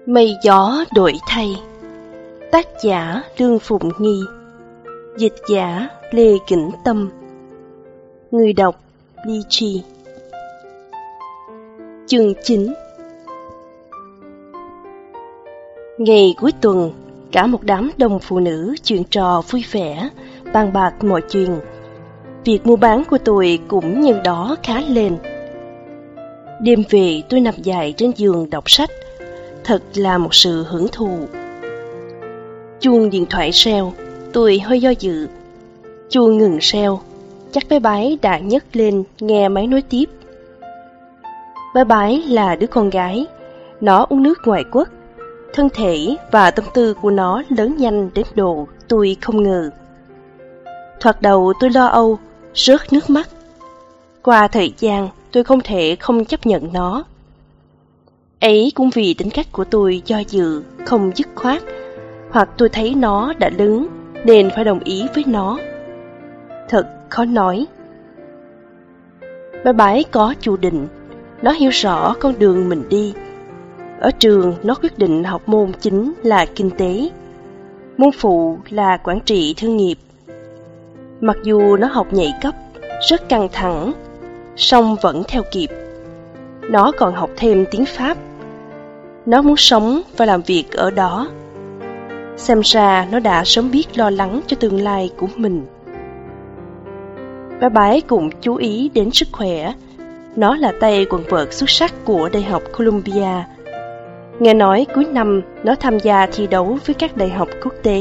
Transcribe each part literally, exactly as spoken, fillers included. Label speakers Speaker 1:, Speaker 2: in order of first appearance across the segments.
Speaker 1: Mây gió đổi thay. Tác giả Lương Phụng Nghi. Dịch giả Lê Kỉnh Tâm. Người đọc Ly Chi. Chương chín. Ngày cuối tuần, cả một đám đông phụ nữ chuyện trò vui vẻ, bàn bạc mọi chuyện. Việc mua bán của tôi cũng nhân đó khá lên. Đêm về tôi nằm dài trên giường đọc sách, thật là một sự hưởng thụ. Chuông điện thoại reo, tôi hơi do dự. Chuông ngừng reo, chắc bé Bái đã nhấc lên nghe máy nói tiếp. Bé Bái là đứa con gái, nó uống nước ngoại quốc. Thân thể và tâm tư của nó lớn nhanh đến độ tôi không ngờ. Thoạt đầu tôi lo âu, rớt nước mắt. Qua thời gian, tôi không thể không chấp nhận nó. Ấy cũng vì tính cách của tôi do dự, không dứt khoát, hoặc tôi thấy nó đã lớn nên phải đồng ý với nó. Thật khó nói. Bé Bái có chủ định, nó hiểu rõ con đường mình đi. Ở trường, nó quyết định học môn chính là kinh tế, môn phụ là quản trị thương nghiệp. Mặc dù nó học nhảy cấp, rất căng thẳng, song vẫn theo kịp. Nó còn học thêm tiếng Pháp. Nó muốn sống và làm việc ở đó. Xem ra nó đã sớm biết lo lắng cho tương lai của mình. Bé Bái cũng chú ý đến sức khỏe. Nó là tay quần vợt xuất sắc của Đại học Columbia. Nghe nói cuối năm nó tham gia thi đấu với các đại học quốc tế.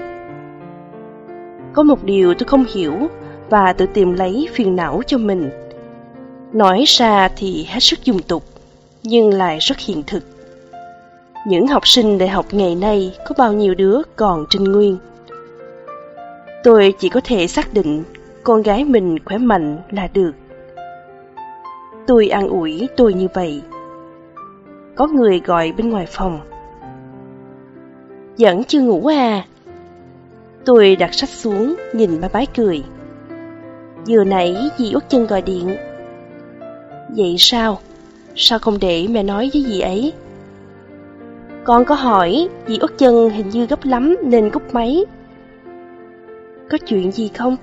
Speaker 1: Có một điều tôi không hiểu và tự tìm lấy phiền não cho mình. Nói ra thì hết sức dung tục, nhưng lại rất hiện thực. Những học sinh đại học ngày nay có bao nhiêu đứa còn trinh nguyên. Tôi chỉ có thể xác định con gái mình khỏe mạnh là được. Tôi an ủi tôi như vậy. Có người gọi bên ngoài phòng. Vẫn chưa ngủ à? Tôi đặt sách xuống, nhìn Bé Bái cười. Vừa nãy dì Út Chân gọi điện. Vậy sao? Sao không để mẹ nói với dì ấy? Con có hỏi, dì Út Chân hình như gấp lắm nên cúp máy. Có chuyện gì không?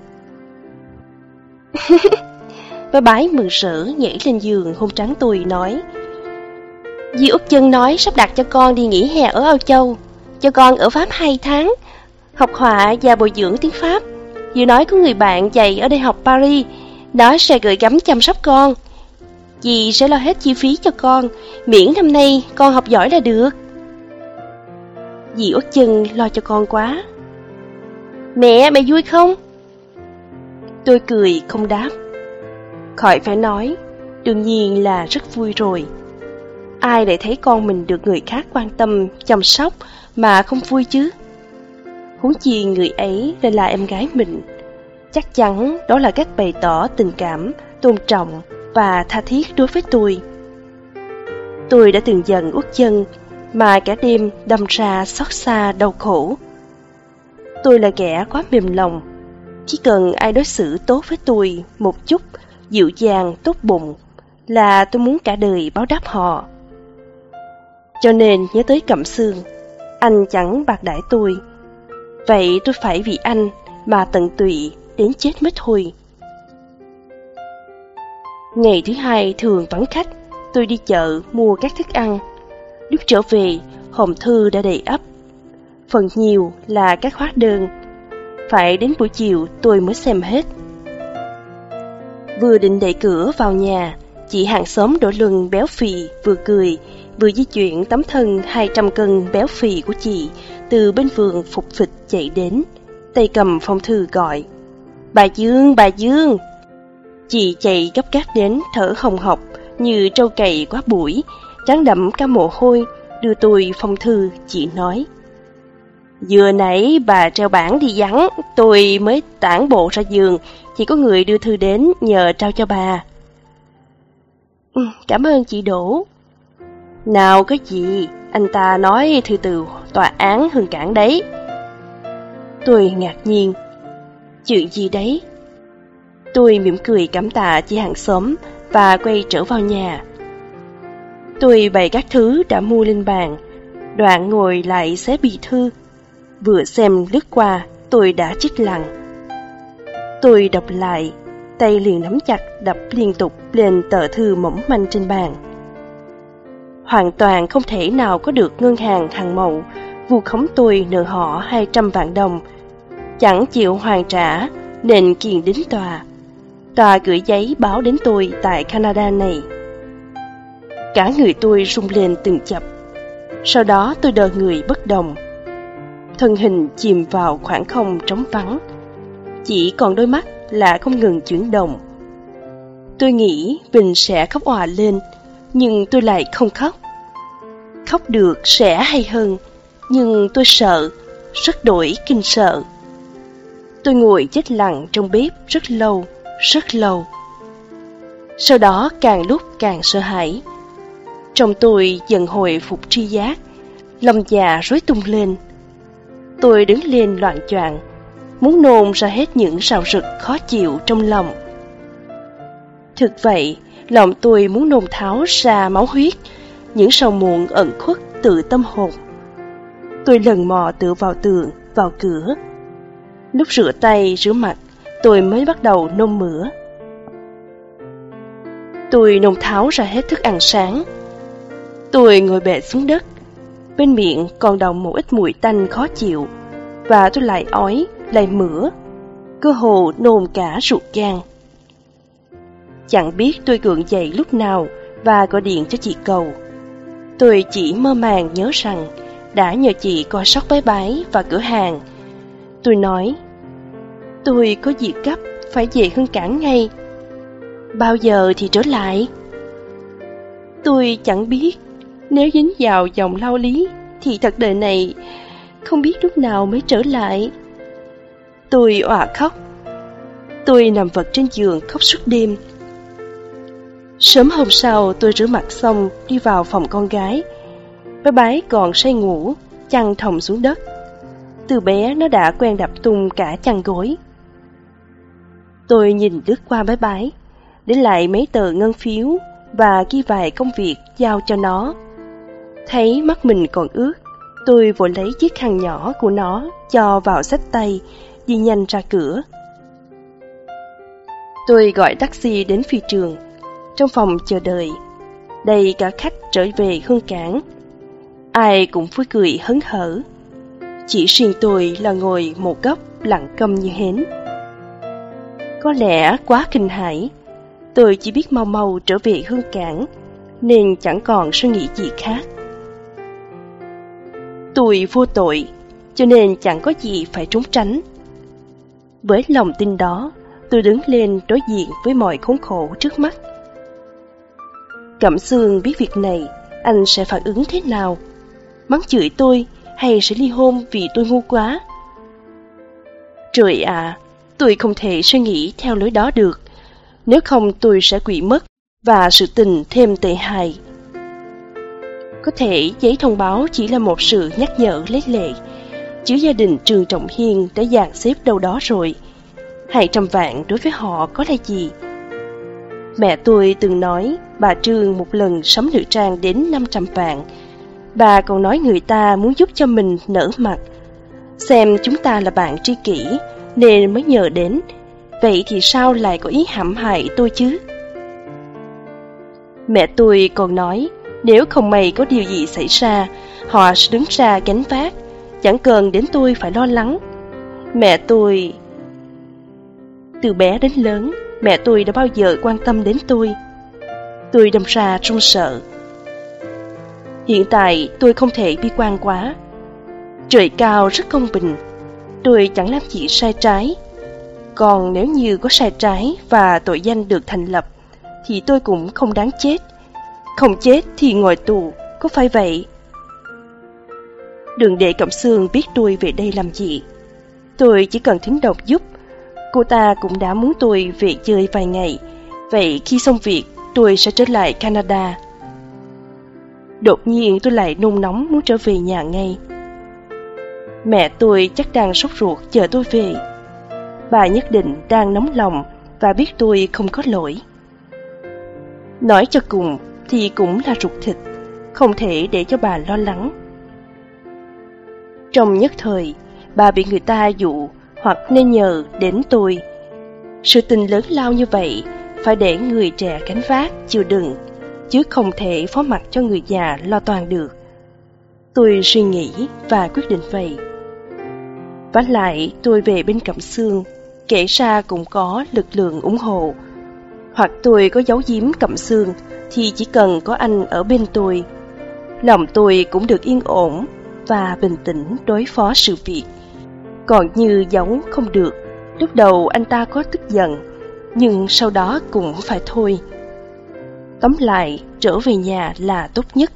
Speaker 1: Bé Bái mừng rỡ nhảy lên giường hôn trán tôi nói. Dì Út Chân nói sắp đặt cho con đi nghỉ hè ở Âu Châu, cho con ở Pháp hai tháng, học họa và bồi dưỡng tiếng Pháp. Dì nói có người bạn dạy ở Đại học Paris, nó sẽ gửi gắm chăm sóc con. Dì sẽ lo hết chi phí cho con, miễn năm nay con học giỏi là được. Dì Út Chân lo cho con quá. Mẹ, mẹ vui không? Tôi cười không đáp. Khỏi phải nói, đương nhiên là rất vui rồi. Ai lại thấy con mình được người khác quan tâm, chăm sóc mà không vui chứ? Huống chi người ấy lại là em gái mình. Chắc chắn đó là cách bày tỏ tình cảm, tôn trọng và tha thiết đối với tôi. Tôi đã từng giận Út Chân mà cả đêm đâm ra xót xa đau khổ. Tôi là kẻ quá mềm lòng. Chỉ cần ai đối xử tốt với tôi một chút, dịu dàng, tốt bụng, là tôi muốn cả đời báo đáp họ. Cho nên nhớ tới Cẩm Sương, anh chẳng bạc đãi tôi. Vậy tôi phải vì anh mà tận tụy đến chết mới thôi. Ngày thứ hai thường vắng khách, tôi đi chợ mua các thức ăn. Lúc trở về, hòm thư đã đầy ắp. Phần nhiều là các hóa đơn. Phải đến buổi chiều tôi mới xem hết. Vừa định đẩy cửa vào nhà, chị hàng xóm Đỗ Luân béo phì vừa cười, vừa di chuyển tấm thân hai trăm cân béo phì của chị từ bên vườn phục phịch chạy đến, tay cầm phong thư gọi. Bà Dương, bà Dương! Chị chạy gấp gáp đến thở hồng hộc như trâu cày quá bụi, trán đẫm cả mồ hôi, đưa tôi phong thư. Chị nói. Vừa nãy bà treo bảng đi vắng, tôi mới tản bộ ra giường, chỉ có người đưa thư đến nhờ trao cho bà. Ừ, cảm ơn chị Đỗ. Nào có gì, anh ta nói thư từ tòa án Hương Cảng đấy. Tôi ngạc nhiên. Chuyện gì đấy? Tôi mỉm cười cảm tạ chị hàng xóm và quay trở vào nhà. Tôi bày các thứ đã mua lên bàn, Đoạn ngồi lại xé bì thư. Vừa xem lướt qua, tôi đã chết lặng. Tôi đọc lại, tay liền nắm chặt đập liên tục lên tờ thư mỏng manh trên bàn. Hoàn toàn không thể nào có được ngân hàng Hàng Mậu vu khống tôi nợ họ hai trăm vạn đồng, chẳng chịu hoàn trả nên kiện đến tòa. Tòa gửi giấy báo đến tôi tại Canada này. Cả người tôi rung lên từng chập. Sau đó tôi đờ người bất động. Thân hình chìm vào khoảng không trống vắng. Chỉ còn đôi mắt là không ngừng chuyển động. Tôi nghĩ mình sẽ khóc òa lên, nhưng tôi lại không khóc. Khóc được sẽ hay hơn, nhưng tôi sợ, rất đổi kinh sợ. Tôi ngồi chết lặng trong bếp rất lâu, rất lâu. Sau đó càng lúc càng sợ hãi. Trong tôi dần hồi phục tri giác, lòng dạ rối tung lên. Tôi đứng lên loạng choạng, muốn nôn ra hết những rào rực khó chịu trong lòng. Thực vậy, lòng tôi muốn nôn tháo ra máu huyết, những sầu muộn ẩn khuất tự tâm hồn. Tôi lần mò tựa vào tường, vào cửa. Lúc rửa tay, rửa mặt, tôi mới bắt đầu nôn mửa. Tôi nôn tháo ra hết thức ăn sáng. Tôi ngồi bệt xuống đất. Bên miệng còn đọng một ít mùi tanh khó chịu, và tôi lại ói, lại mửa, cơ hồ nôn cả ruột gan. Chẳng biết tôi gượng dậy lúc nào và gọi điện cho chị Cầu. Tôi chỉ mơ màng nhớ rằng đã nhờ chị coi sóc bái bái và cửa hàng. Tôi nói, tôi có việc gấp, phải về Hương Cảng ngay. Bao giờ thì trở lại? Tôi chẳng biết, nếu dính vào dòng lao lý thì thật đời này không biết lúc nào mới trở lại. Tôi òa khóc. Tôi nằm vật trên giường khóc suốt đêm. Sớm hôm sau tôi rửa mặt xong đi vào phòng con gái. Bé bái còn say ngủ, chăn thòng xuống đất. Từ bé nó đã quen đập tung cả chăn gối. Tôi nhìn lướt qua bé bái, để lại mấy tờ ngân phiếu và ghi vài công việc giao cho nó. Thấy mắt mình còn ướt, tôi vội lấy chiếc khăn nhỏ của nó cho vào xách tay, đi nhanh ra cửa. Tôi gọi taxi đến phi trường. Trong phòng chờ đợi, đầy cả khách trở về Hương Cảng. Ai cũng vui cười hớn hở. Chỉ riêng tôi là ngồi một góc lặng câm như hến. Có lẽ quá kinh hãi, tôi chỉ biết mau mau trở về Hương Cảng, nên chẳng còn suy nghĩ gì khác. Tôi vô tội, cho nên chẳng có gì phải trốn tránh. Với lòng tin đó, tôi đứng lên đối diện với mọi khốn khổ trước mắt. Cẩm Sương biết việc này, anh sẽ phản ứng thế nào? Mắng chửi tôi hay sẽ ly hôn vì tôi ngu quá? Trời ạ, à, tôi không thể suy nghĩ theo lối đó được. Nếu không tôi sẽ quỵ mất và sự tình thêm tệ hại. Có thể giấy thông báo chỉ là một sự nhắc nhở lấy lệ, chứ gia đình Trường Trọng Hiên đã dàn xếp đâu đó rồi. Hai trăm vạn đối với họ có là gì? Mẹ tôi từng nói bà Trương một lần sắm nữ trang đến năm trăm vạn. Bà còn nói người ta muốn giúp cho mình nở mặt, xem chúng ta là bạn tri kỷ nên mới nhờ đến. Vậy thì sao lại có ý hãm hại tôi chứ? Mẹ tôi còn nói nếu không may có điều gì xảy ra, họ sẽ đứng ra gánh vác, chẳng cần đến tôi phải lo lắng. Mẹ tôi... Từ bé đến lớn, mẹ tôi đã bao giờ quan tâm đến tôi. Tôi đâm ra run sợ. Hiện tại tôi không thể bi quan quá. Trời cao rất công bình, tôi chẳng làm gì sai trái. Còn nếu như có sai trái và tội danh được thành lập, thì tôi cũng không đáng chết. Không chết thì ngồi tù, có phải vậy? Đừng để Cẩm Sương biết tôi về đây làm gì. Tôi chỉ cần thính độc giúp. Cô ta cũng đã muốn tôi về chơi vài ngày. Vậy khi xong việc, tôi sẽ trở lại Canada. Đột nhiên tôi lại nôn nóng muốn trở về nhà ngay. Mẹ tôi chắc đang sốt ruột chờ tôi về. Bà nhất định đang nóng lòng và biết tôi không có lỗi. Nói cho cùng thì cũng là ruột thịt, không thể để cho bà lo lắng. Trong nhất thời, bà bị người ta dụ hoặc nên nhờ đến tôi. Sự tình lớn lao như vậy phải để người trẻ gánh vác chịu đựng, chứ không thể phó mặc cho người già lo toan được. Tôi suy nghĩ và quyết định vậy. Vả lại tôi về bên Cẩm Xương, kể ra cũng có lực lượng ủng hộ. Hoặc tôi có giấu giếm Cẩm Xương thì chỉ cần có anh ở bên tôi, lòng tôi cũng được yên ổn và bình tĩnh đối phó sự việc. Còn như giấu không được, lúc đầu anh ta có tức giận, nhưng sau đó cũng phải thôi. Tóm lại, trở về nhà là tốt nhất.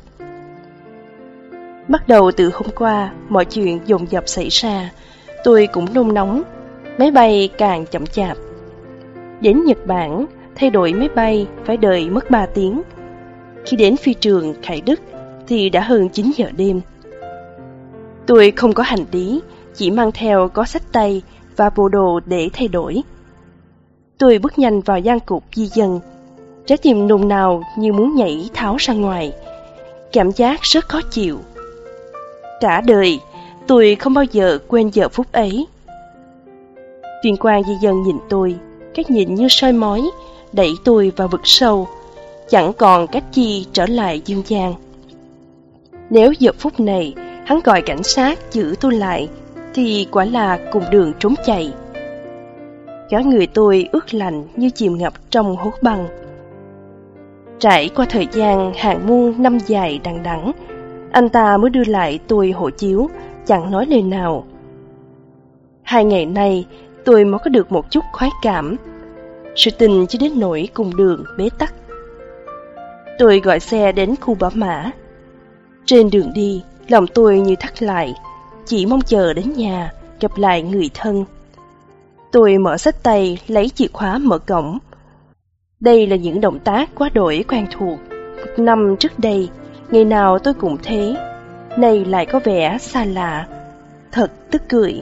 Speaker 1: Bắt đầu từ hôm qua, mọi chuyện dồn dập xảy ra, tôi cũng nôn nóng, máy bay càng chậm chạp. Đến Nhật Bản, thay đổi máy bay phải đợi mất ba tiếng. Khi đến phi trường Khải Đức thì đã hơn chín giờ đêm. Tôi không có hành lý, chỉ mang theo có xách tay và bộ đồ để thay đổi. Tôi bước nhanh vào gian cục di dân, trái tim nôn nao như muốn nhảy tháo ra ngoài, cảm giác rất khó chịu. Cả đời, tôi không bao giờ quên giờ phút ấy. Viên quan di dân nhìn tôi, cách nhìn như soi mói, đẩy tôi vào vực sâu, chẳng còn cách chi trở lại dương gian. Nếu giờ phút này hắn gọi cảnh sát giữ tôi lại, thì quả là cùng đường trốn chạy. Cả người tôi ướt lạnh như chìm ngập trong hố băng. Trải qua thời gian hàng muôn năm dài đằng đẵng, anh ta mới đưa lại tôi hộ chiếu, chẳng nói lời nào. Hai ngày nay, tôi mới có được một chút khoái cảm. Sự tình chỉ đến nỗi cùng đường bế tắc. Tôi gọi xe đến khu bảo mã. Trên đường đi, lòng tôi như thắt lại, chỉ mong chờ đến nhà, gặp lại người thân. Tôi mở xách tay, lấy chìa khóa mở cổng. Đây là những động tác quá đổi quen thuộc. Một năm trước đây, ngày nào tôi cũng thế, nay lại có vẻ xa lạ, thật tức cười.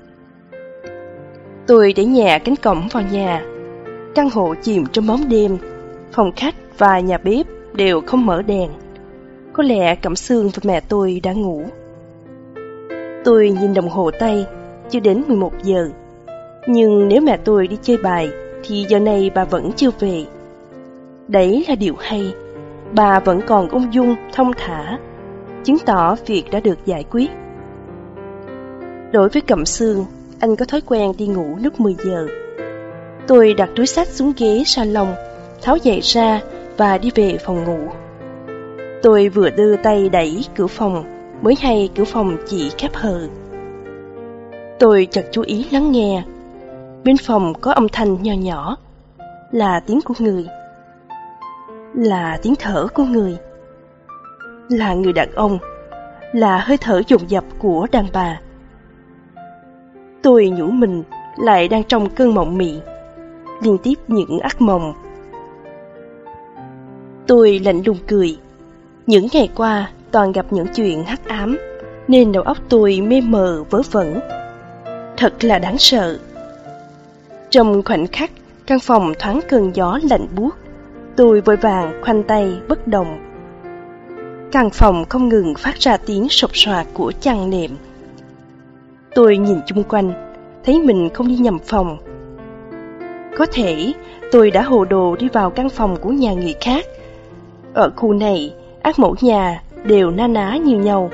Speaker 1: Tôi để nhà cánh cổng vào nhà. Căn hộ chìm trong bóng đêm, phòng khách và nhà bếp đều không mở đèn. Có lẽ Cẩm Xương và mẹ tôi đã ngủ. Tôi nhìn đồng hồ tay, chưa đến mười một giờ. Nhưng nếu mẹ tôi đi chơi bài thì giờ này bà vẫn chưa về. Đấy là điều hay. Bà vẫn còn ung dung, thong thả, chứng tỏ việc đã được giải quyết. Đối với Cẩm Xương, anh có thói quen đi ngủ lúc mười giờ. Tôi đặt túi xách xuống ghế salon, tháo giày ra và đi về phòng ngủ. Tôi vừa đưa tay đẩy cửa phòng, mới hay cửa phòng chỉ khép hờ. Tôi chợt chú ý lắng nghe. Bên phòng có âm thanh nhỏ nhỏ, là tiếng của người, là tiếng thở của người, là người đàn ông, là hơi thở dồn dập của đàn bà. Tôi nhủ mình lại đang trong cơn mộng mị, liên tiếp những ác mộng. Tôi lạnh lùng cười. Những ngày qua toàn gặp những chuyện hắc ám, nên đầu óc tôi mê mờ vớ vẩn. Thật là đáng sợ. Trong khoảnh khắc, căn phòng thoáng cơn gió lạnh buốt. Tôi vội vàng khoanh tay bất động. Căn phòng không ngừng phát ra tiếng sột soạt của chăn nệm. Tôi nhìn chung quanh, thấy mình không đi nhầm phòng. Có thể tôi đã hồ đồ đi vào căn phòng của nhà người khác. Ở khu này, ác mẫu nhà đều na ná như nhau.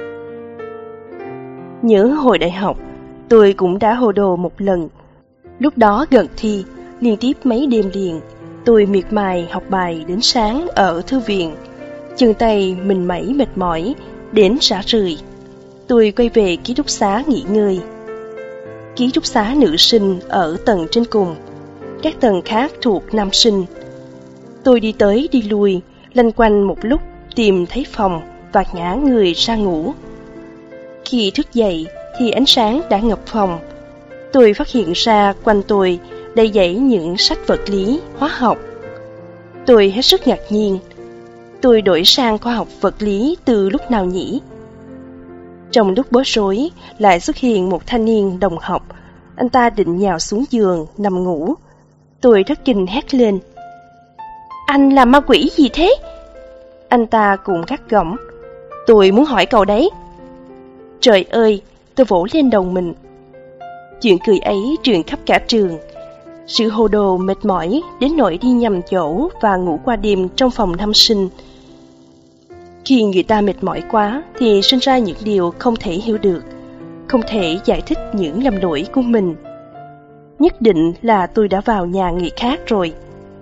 Speaker 1: Nhớ hồi đại học, tôi cũng đã hồ đồ một lần. Lúc đó gần thi, liên tiếp mấy đêm liền, tôi miệt mài học bài đến sáng ở thư viện. Chân tay mình mẩy mệt mỏi, đến rã rời. Tôi quay về ký túc xá nghỉ ngơi. Ký túc xá nữ sinh ở tầng trên cùng, các tầng khác thuộc nam sinh. Tôi đi tới đi lui, lanh quanh một lúc tìm thấy phòng và ngã người ra ngủ. Khi thức dậy thì ánh sáng đã ngập phòng. Tôi phát hiện ra quanh tôi đầy dãy những sách vật lý, hóa học. Tôi hết sức ngạc nhiên. Tôi đổi sang khoa học vật lý từ lúc nào nhỉ? Trong lúc bối rối, lại xuất hiện một thanh niên đồng học. Anh ta định nhào xuống giường, nằm ngủ. Tôi rất kinh hét lên. Anh là ma quỷ gì thế? Anh ta cũng gắt gỏng. Tôi muốn hỏi cậu đấy. Trời ơi, tôi vỗ lên đầu mình. Chuyện cười ấy truyền khắp cả trường. Sự hồ đồ mệt mỏi đến nỗi đi nhầm chỗ và ngủ qua đêm trong phòng năm sinh. Khi người ta mệt mỏi quá thì sinh ra những điều không thể hiểu được, không thể giải thích những lầm lỗi của mình. Nhất định là tôi đã vào nhà người khác rồi.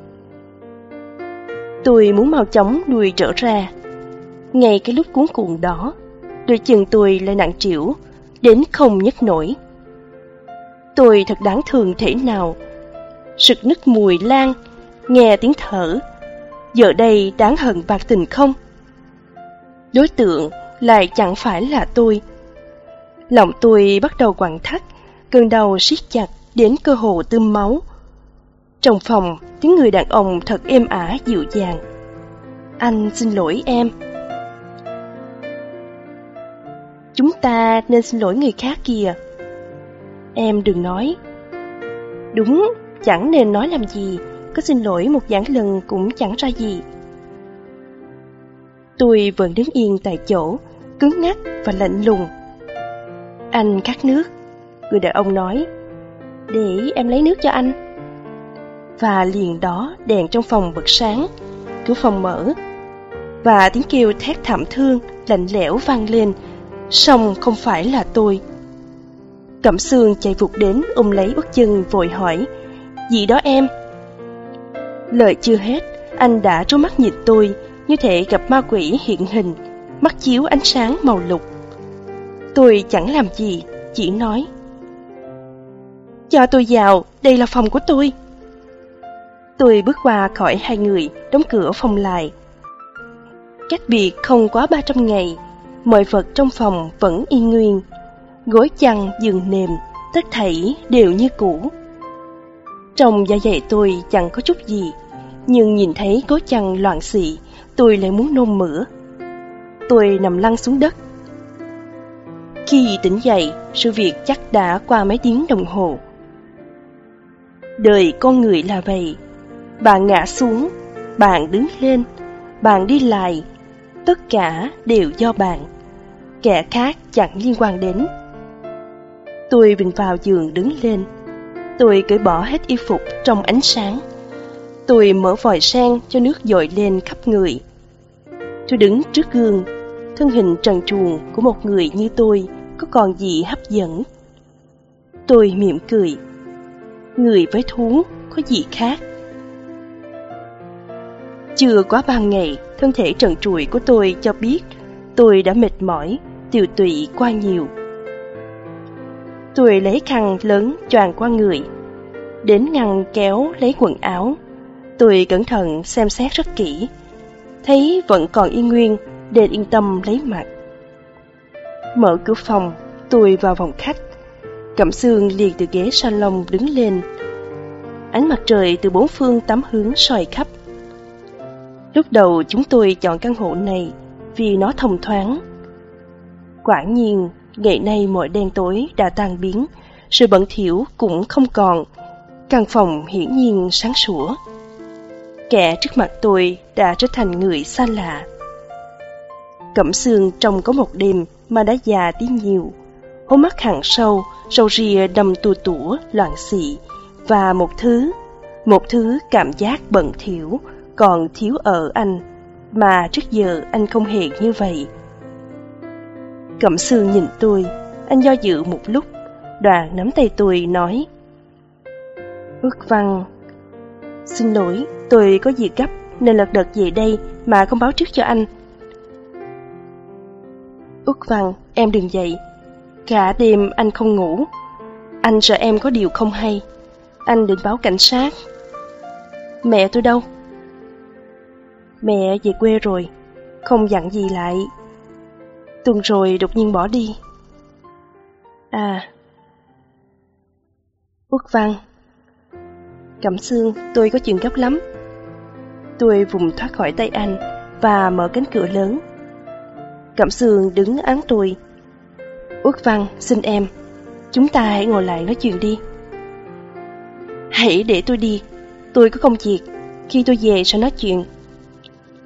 Speaker 1: Tôi muốn mau chóng đuổi trở ra. Ngay cái lúc cuống cuồng đó, đôi chân tôi lại nặng trĩu đến không nhấc nổi. Tôi thật đáng thương thế nào. Sực nức mùi lan, nghe tiếng thở. Giờ đây đáng hận bạc tình không? Đối tượng lại chẳng phải là tôi. Lòng tôi bắt đầu quặn thắt, cơn đau siết chặt đến cơ hồ tươm máu. Trong phòng, tiếng người đàn ông thật êm ả dịu dàng. Anh xin lỗi em. Chúng ta nên xin lỗi người khác kìa. Em đừng nói. Đúng, chẳng nên nói làm gì. Có xin lỗi một vạn lần cũng chẳng ra gì. Tôi vẫn đứng yên tại chỗ, cứng ngắc và lạnh lùng. Anh khát nước, người đàn ông nói. Để em lấy nước cho anh. Và liền đó đèn trong phòng bật sáng, cửa phòng mở, và tiếng kêu thét thảm thương lạnh lẽo vang lên, song không phải là tôi. Cẩm Sương chạy vụt đến ôm lấy Út Chân vội hỏi, gì đó em? Lời chưa hết, anh đã trố mắt nhìn tôi, như thể gặp ma quỷ hiện hình, mắt chiếu ánh sáng màu lục. Tôi chẳng làm gì, chỉ nói, cho tôi vào, đây là phòng của tôi. Tôi bước qua khỏi hai người, đóng cửa phòng lại. Cách biệt không quá ba trăm ngày, mọi vật trong phòng vẫn y nguyên. Gối chăn, giường nệm, tất thảy đều như cũ. Trong dạ dày tôi chẳng có chút gì, nhưng nhìn thấy gối chăn loạn xị, tôi lại muốn nôn mửa. Tôi nằm lăn xuống đất. Khi tỉnh dậy, sự việc chắc đã qua mấy tiếng đồng hồ. Đời con người là vậy. Bạn ngã xuống, bạn đứng lên, bạn đi lại, tất cả đều do bạn. Kẻ khác chẳng liên quan đến. Tôi vịn vào giường đứng lên. Tôi cởi bỏ hết y phục trong ánh sáng. Tôi mở vòi sen cho nước dội lên khắp người. Tôi đứng trước gương. Thân hình trần truồng của một người như tôi có còn gì hấp dẫn. Tôi mỉm cười. Người với thú có gì khác. Chưa quá ba ngày, thân thể trần trụi của tôi cho biết tôi đã mệt mỏi, tiều tụy qua nhiều. Tôi lấy khăn lớn choàng qua người, đến ngăn kéo lấy quần áo. Tôi cẩn thận xem xét rất kỹ, thấy vẫn còn y nguyên nên yên tâm lấy mặc. Mở cửa phòng, tôi vào phòng khách. Cẩm Sương liền từ ghế salon đứng lên. Ánh mặt trời từ bốn phương tám hướng soi khắp. Lúc đầu chúng tôi chọn căn hộ này vì nó thông thoáng. Quả nhiên, ngày nay mọi đen tối đã tan biến, sự bẩn thỉu cũng không còn. Căn phòng hiển nhiên sáng sủa. Kẻ trước mặt tôi đã trở thành người xa lạ. Cẩm Sương trông có một đêm mà đã già đi nhiều. Hốc mắt hằn sâu, râu ria đầm tua tủa, loạn xị, và một thứ, một thứ cảm giác bẩn thỉu còn thiếu ở anh, mà trước giờ anh không hề như vậy. Cẩm Sương nhìn tôi, anh do dự một lúc, đoạn nắm tay tôi nói, Ước Văn, xin lỗi, tôi có việc gấp nên lật đật về đây mà không báo trước cho anh. Ước Văn, em đừng dậy. Cả đêm anh không ngủ. Anh sợ em có điều không hay. Anh định báo cảnh sát. Mẹ tôi đâu? Mẹ về quê rồi, không dặn gì lại. Tuần rồi đột nhiên bỏ đi. À, Ước Văn. Cẩm Sương, tôi có chuyện gấp lắm. Tôi vùng thoát khỏi tay anh và mở cánh cửa lớn. Cẩm Sương đứng án tôi. Ước Văn, xin em, chúng ta hãy ngồi lại nói chuyện đi. Hãy để tôi đi, tôi có công việc, khi tôi về sẽ nói chuyện.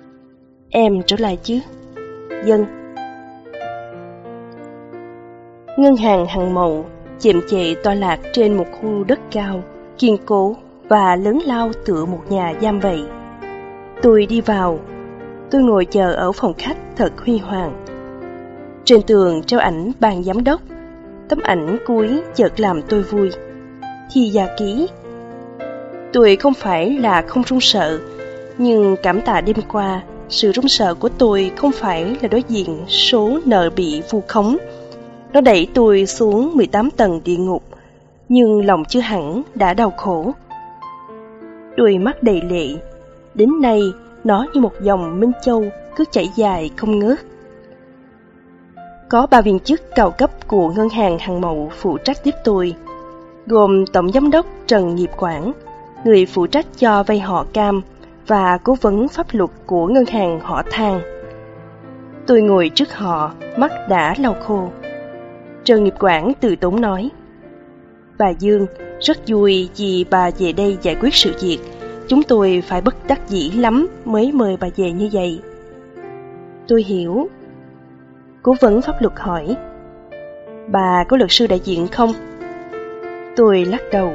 Speaker 1: Em trở lại chứ? Dân. Ngân hàng Hằng Mậu chệm chệ tọa lạc trên một khu đất cao, kiên cố và lớn lao tựa một nhà giam vậy. Tôi đi vào. Tôi ngồi chờ ở phòng khách thật huy hoàng. Trên tường treo ảnh ban giám đốc. Tấm ảnh cuối chợt làm tôi vui. Thi gia ký. Tôi không phải là không run sợ, nhưng cảm tạ đêm qua, sự run sợ của tôi không phải là đối diện số nợ bị vu khống. Nó đẩy tôi xuống mười tám tầng địa ngục, nhưng lòng chưa hẳn đã đau khổ. Đôi mắt đầy lệ, đến nay nó như một dòng minh châu cứ chảy dài không ngớt. Có ba viên chức cao cấp của ngân hàng Hằng Mậu phụ trách tiếp tôi, gồm tổng giám đốc Trần Nghiệp Quảng, người phụ trách cho vay họ Cam, và cố vấn pháp luật của ngân hàng họ Thang. Tôi ngồi trước họ, mắt đã lau khô. Trần Nghiệp Quảng từ tốn nói: "Bà Dương, rất vui vì bà về đây giải quyết sự việc. Chúng tôi phải bất đắc dĩ lắm mới mời bà về như vậy." Tôi hiểu. Cố vấn pháp luật hỏi: "Bà có luật sư đại diện không?" Tôi lắc đầu.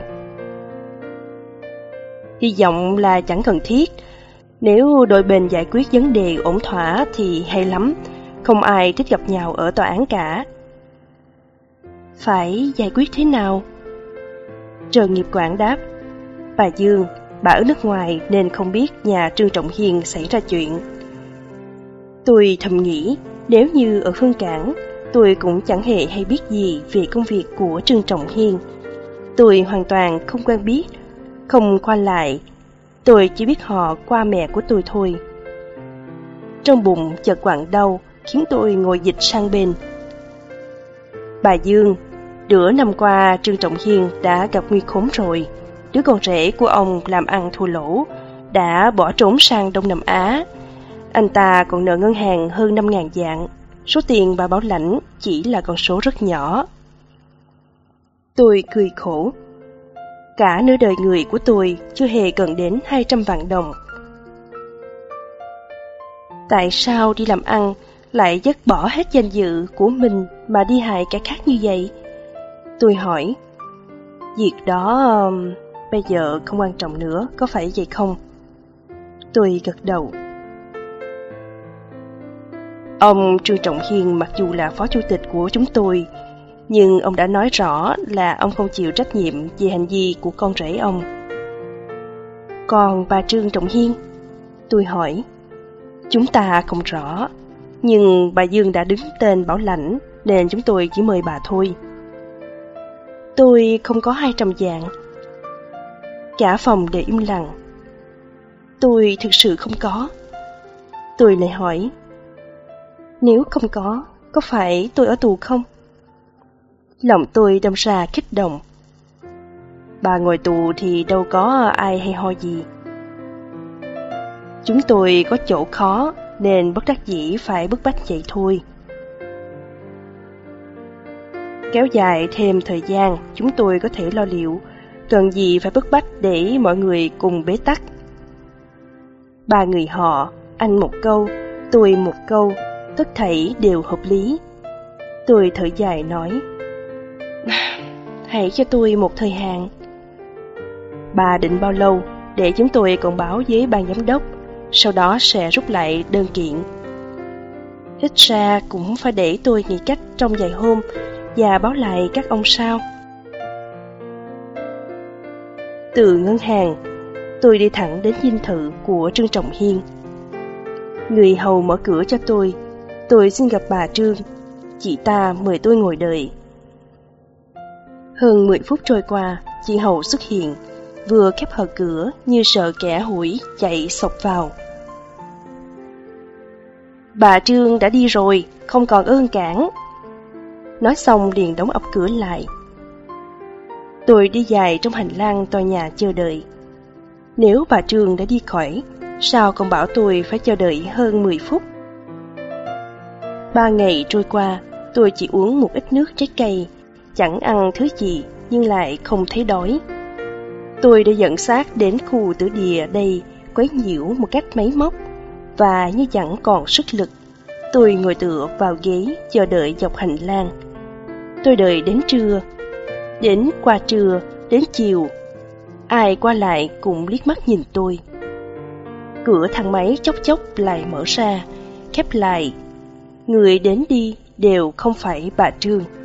Speaker 1: Hy vọng là chẳng cần thiết. Nếu đôi bên giải quyết vấn đề ổn thỏa thì hay lắm. Không ai thích gặp nhau ở tòa án cả. Phải giải quyết thế nào? Trần Nghiệp Quảng đáp: "Bà Dương, bà ở nước ngoài nên không biết nhà Trương Trọng Hiên xảy ra chuyện." Tôi thầm nghĩ, nếu như ở Phương Cảng, tôi cũng chẳng hề hay biết gì về công việc của Trương Trọng Hiên. Tôi hoàn toàn không quen biết, không qua lại. Tôi chỉ biết họ qua mẹ của tôi thôi. Trong bụng chợt quặn đau, khiến tôi ngồi dịch sang bên. "Bà Dương, nửa năm qua Trương Trọng Hiên đã gặp nguy khốn rồi. Đứa con rể của ông làm ăn thua lỗ, đã bỏ trốn sang Đông Nam Á. Anh ta còn nợ ngân hàng hơn năm ngàn vạn. Số tiền bà bảo lãnh chỉ là con số rất nhỏ." Tôi cười khổ. Cả nửa đời người của tôi chưa hề cần đến hai trăm vạn đồng. Tại sao đi làm ăn lại dứt bỏ hết danh dự của mình mà đi hại kẻ khác như vậy? Tôi hỏi. Việc đó um, bây giờ không quan trọng nữa, có phải vậy không? Tôi gật đầu. Ông Trương Trọng Hiên mặc dù là phó chủ tịch của chúng tôi, nhưng ông đã nói rõ là ông không chịu trách nhiệm về hành vi của con rể ông. Còn bà Trương Trọng Hiên? Tôi hỏi. Chúng ta không rõ, nhưng bà Dương đã đứng tên bảo lãnh nên chúng tôi chỉ mời bà thôi. Tôi không có hai trăm vạn. Cả phòng đều im lặng. Tôi thực sự không có. Tôi lại hỏi. Nếu không có, có phải tôi ở tù không? Lòng tôi đâm ra kích động. Bà ngồi tù thì đâu có ai hay ho gì. Chúng tôi có chỗ khó nên bất đắc dĩ phải bức bách vậy thôi. Kéo dài thêm thời gian, chúng tôi có thể lo liệu, cần gì phải bức bách để mọi người cùng bế tắc. Ba người họ, anh một câu, tôi một câu, tất thảy đều hợp lý. Tôi thở dài nói. Hãy cho tôi một thời hạn. Bà định bao lâu để chúng tôi còn báo với ban giám đốc, sau đó sẽ rút lại đơn kiện. Ít ra cũng phải để tôi nghĩ cách trong vài hôm và báo lại các ông sao. Từ ngân hàng, tôi đi thẳng đến dinh thự của Trương Trọng Hiên. Người hầu mở cửa cho tôi. Tôi xin gặp bà Trương. Chị ta mời tôi ngồi đợi. Hơn mười phút trôi qua, chị hầu xuất hiện, vừa khép hờ cửa như sợ kẻ hủi chạy xộc vào. Bà Trương đã đi rồi, không còn ơn cản. Nói xong liền đóng ập cửa lại. Tôi đi dài trong hành lang tòa nhà chờ đợi. Nếu bà Trương đã đi khỏi, sao còn bảo tôi phải chờ đợi hơn mười phút? Ba ngày trôi qua, tôi chỉ uống một ít nước trái cây, chẳng ăn thứ gì nhưng lại không thấy đói. Tôi đã dẫn xác đến khu tử địa đây quấy nhiễu một cách máy móc, và như chẳng còn sức lực, tôi ngồi tựa vào ghế chờ đợi dọc hành lang. Tôi đợi đến trưa, đến qua trưa, đến chiều. Ai qua lại cũng liếc mắt nhìn tôi. Cửa thang máy chốc chốc lại mở ra, khép lại. Người đến đi đều không phải bà Trương.